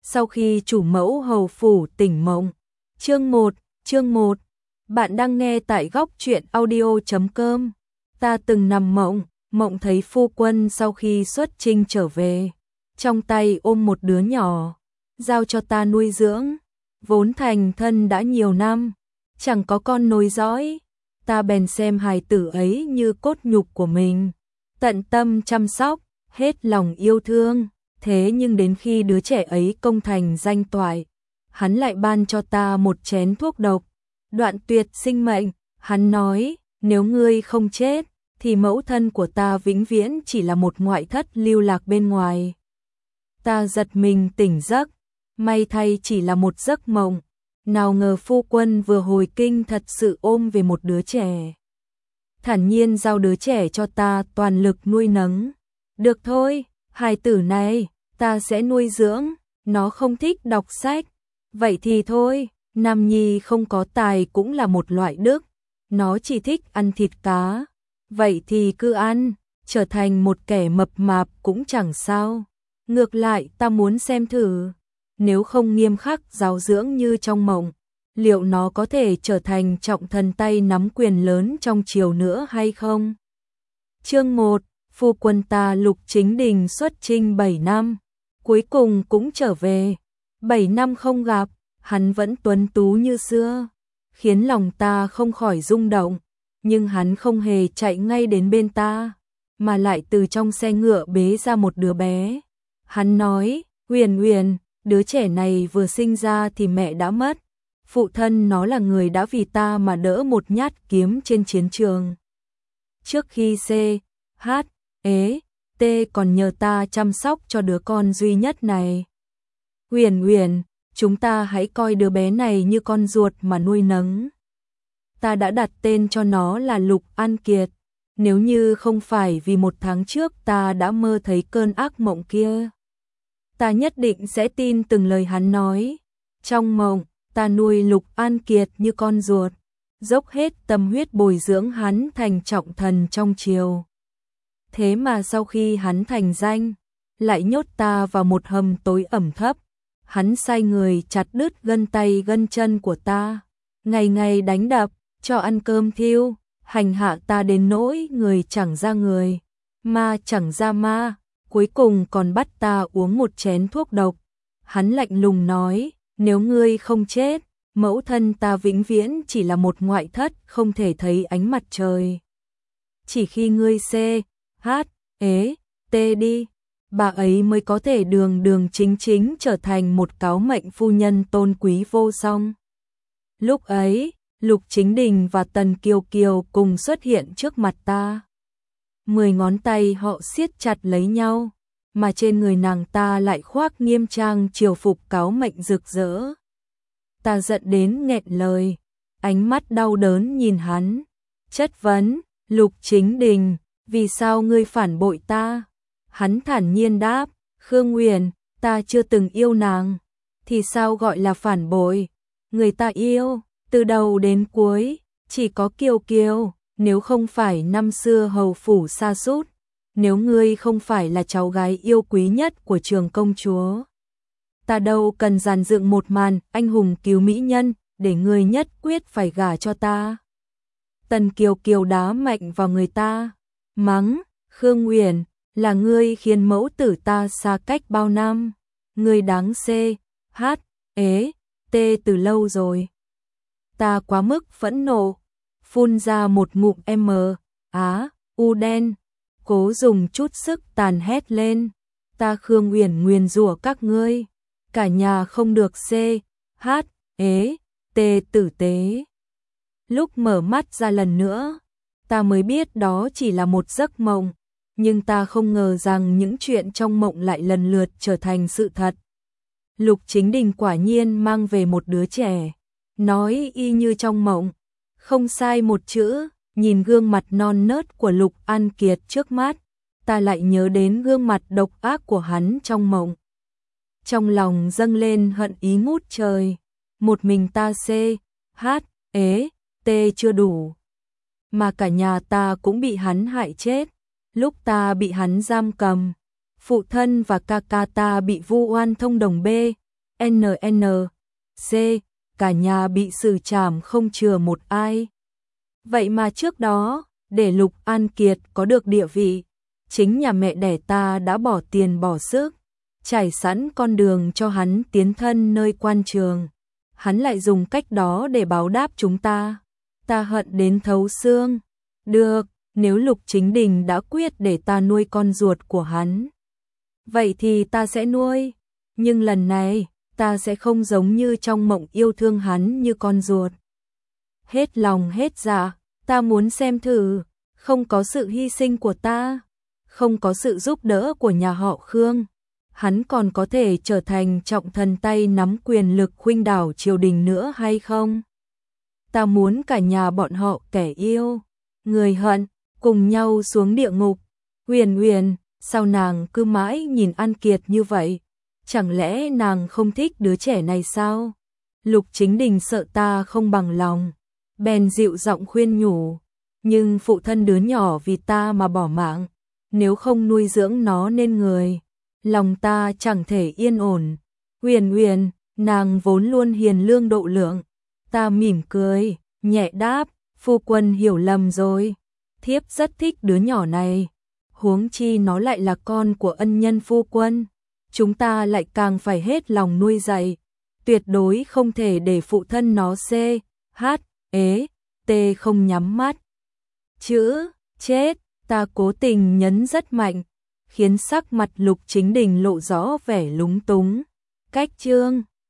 Sau khi chủ mẫu hầu phủ tỉnh mộng. Chương 1. Bạn đang nghe tại góc truyện audio.com. Ta từng nằm mộng thấy phu quân sau khi xuất chinh trở về, trong tay ôm một đứa nhỏ, giao cho ta nuôi dưỡng. Vốn thành thân đã nhiều năm, chẳng có con nối dõi, ta bèn xem hài tử ấy như cốt nhục của mình, tận tâm chăm sóc, hết lòng yêu thương. Thế nhưng đến khi đứa trẻ ấy công thành danh toại, hắn lại ban cho ta một chén thuốc độc, đoạn tuyệt sinh mệnh. Hắn nói, nếu ngươi không chết, thì mẫu thân của ta vĩnh viễn chỉ là một ngoại thất lưu lạc bên ngoài. Ta giật mình tỉnh giấc, may thay chỉ là một giấc mộng. Nào ngờ phu quân vừa hồi kinh thật sự ôm về một đứa trẻ, thản nhiên giao đứa trẻ cho ta toàn lực nuôi nấng. Được thôi, hài tử này ta sẽ nuôi dưỡng. Nó không thích đọc sách, vậy thì thôi, nam nhi không có tài cũng là một loại đức. Nó chỉ thích ăn thịt cá, vậy thì cứ ăn, trở thành một kẻ mập mạp cũng chẳng sao. Ngược lại ta muốn xem thử, nếu không nghiêm khắc giáo dưỡng như trong mộng, liệu nó có thể trở thành trọng thần tay nắm quyền lớn trong triều nữa hay không? Chương 1. Phu quân ta Lục Chính Đình xuất chinh 7 năm, cuối cùng cũng trở về. 7 năm không gặp, hắn vẫn tuấn tú như xưa, khiến lòng ta không khỏi rung động. Nhưng hắn không hề chạy ngay đến bên ta, mà lại từ trong xe ngựa bế ra một đứa bé. Hắn nói, Huyền Huyền, đứa trẻ này vừa sinh ra thì mẹ đã mất. Phụ thân nó là người đã vì ta mà đỡ một nhát kiếm trên chiến trường. Trước khi T còn nhờ ta chăm sóc cho đứa con duy nhất này. Huyền Huyền, chúng ta hãy coi đứa bé này như con ruột mà nuôi nấng. Ta đã đặt tên cho nó là Lục An Kiệt. Nếu như không phải vì 1 tháng trước ta đã mơ thấy cơn ác mộng kia, ta nhất định sẽ tin từng lời hắn nói. Trong mộng, ta nuôi Lục An Kiệt như con ruột, dốc hết tâm huyết bồi dưỡng hắn thành trọng thần trong triều. Thế mà sau khi hắn thành danh, lại nhốt ta vào một hầm tối ẩm thấp. Hắn sai người chặt đứt gân tay gân chân của ta, ngày ngày đánh đập, cho ăn cơm thiêu, hành hạ ta đến nỗi người chẳng ra người, ma chẳng ra ma, cuối cùng còn bắt ta uống một chén thuốc độc. Hắn lạnh lùng nói, nếu ngươi không chết, mẫu thân ta vĩnh viễn chỉ là một ngoại thất không thể thấy ánh mặt trời. Chỉ khi ngươi đi, bà ấy mới có thể đường đường chính chính trở thành một cáo mệnh phu nhân tôn quý vô song. Lúc ấy, Lục Chính Đình và Tần Kiều Kiều cùng xuất hiện trước mặt ta. 10 ngón tay họ siết chặt lấy nhau, mà trên người nàng ta lại khoác nghiêm trang triều phục cáo mệnh rực rỡ. Ta giận đến nghẹn lời, ánh mắt đau đớn nhìn hắn, chất vấn, Lục Chính Đình, vì sao ngươi phản bội ta? Hắn thản nhiên đáp, Khương Huyền, ta chưa từng yêu nàng, thì sao gọi là phản bội? Người ta yêu, từ đầu đến cuối, chỉ có Kiều Kiều. Nếu không phải năm xưa hầu phủ sa sút, nếu ngươi không phải là cháu gái yêu quý nhất của Trường công chúa, ta đâu cần dàn dựng một màn anh hùng cứu mỹ nhân để ngươi nhất quyết phải gả cho ta. Tần Kiều Kiều đá mạnh vào người ta, mắng, Khương Huyền, là ngươi khiến mẫu tử ta xa cách bao năm, ngươi đáng từ lâu rồi. Ta quá mức phẫn nộ, phun ra một ngụm u đen, cố dùng chút sức tàn hét lên, ta Khương Huyền nguyền rủa các ngươi, cả nhà không được tử tế. Lúc mở mắt ra lần nữa, ta mới biết đó chỉ là một giấc mộng, nhưng ta không ngờ rằng những chuyện trong mộng lại lần lượt trở thành sự thật. Lục Chính Đình quả nhiên mang về một đứa trẻ, nói y như trong mộng, không sai một chữ. Nhìn gương mặt non nớt của Lục An Kiệt trước mắt, ta lại nhớ đến gương mặt độc ác của hắn trong mộng. Trong lòng dâng lên hận ý ngút trời, một mình ta chưa đủ, mà cả nhà ta cũng bị hắn hại chết. Lúc ta bị hắn giam cầm, phụ thân và ca ca ta bị vu oan thông đồng NNC, cả nhà bị xử trảm không chừa một ai. Vậy mà trước đó, để Lục An Kiệt có được địa vị, chính nhà mẹ đẻ ta đã bỏ tiền bỏ sức, trải sẵn con đường cho hắn tiến thân nơi quan trường. Hắn lại dùng cách đó để báo đáp chúng ta. Ta hận đến thấu xương. Được, nếu Lục Chính Đình đã quyết để ta nuôi con ruột của hắn, vậy thì ta sẽ nuôi. Nhưng lần này, ta sẽ không giống như trong mộng yêu thương hắn như con ruột. Hết lòng hết dạ, ta muốn xem thử, không có sự hy sinh của ta, không có sự giúp đỡ của nhà họ Khương, hắn còn có thể trở thành trọng thần tay nắm quyền lực khuynh đảo triều đình nữa hay không? Ta muốn cả nhà bọn họ kẻ yêu, người hận, cùng nhau xuống địa ngục. Huyền Huyền, sao nàng cứ mãi nhìn An Kiệt như vậy? Chẳng lẽ nàng không thích đứa trẻ này sao? Lục Chính Đình sợ ta không bằng lòng, bèn dịu giọng khuyên nhủ, nhưng phụ thân đứa nhỏ vì ta mà bỏ mạng, nếu không nuôi dưỡng nó nên người, lòng ta chẳng thể yên ổn. Huyền Huyền, nàng vốn luôn hiền lương độ lượng. Ta mỉm cười, nhẹ đáp, phu quân hiểu lầm rồi. Thiếp rất thích đứa nhỏ này, huống chi nó lại là con của ân nhân phu quân. Chúng ta lại càng phải hết lòng nuôi dạy, tuyệt đối không thể để phụ thân nó không nhắm mắt. Chữ chết, ta cố tình nhấn rất mạnh, khiến sắc mặt Lục Chính Đình lộ rõ vẻ lúng túng. Cách chương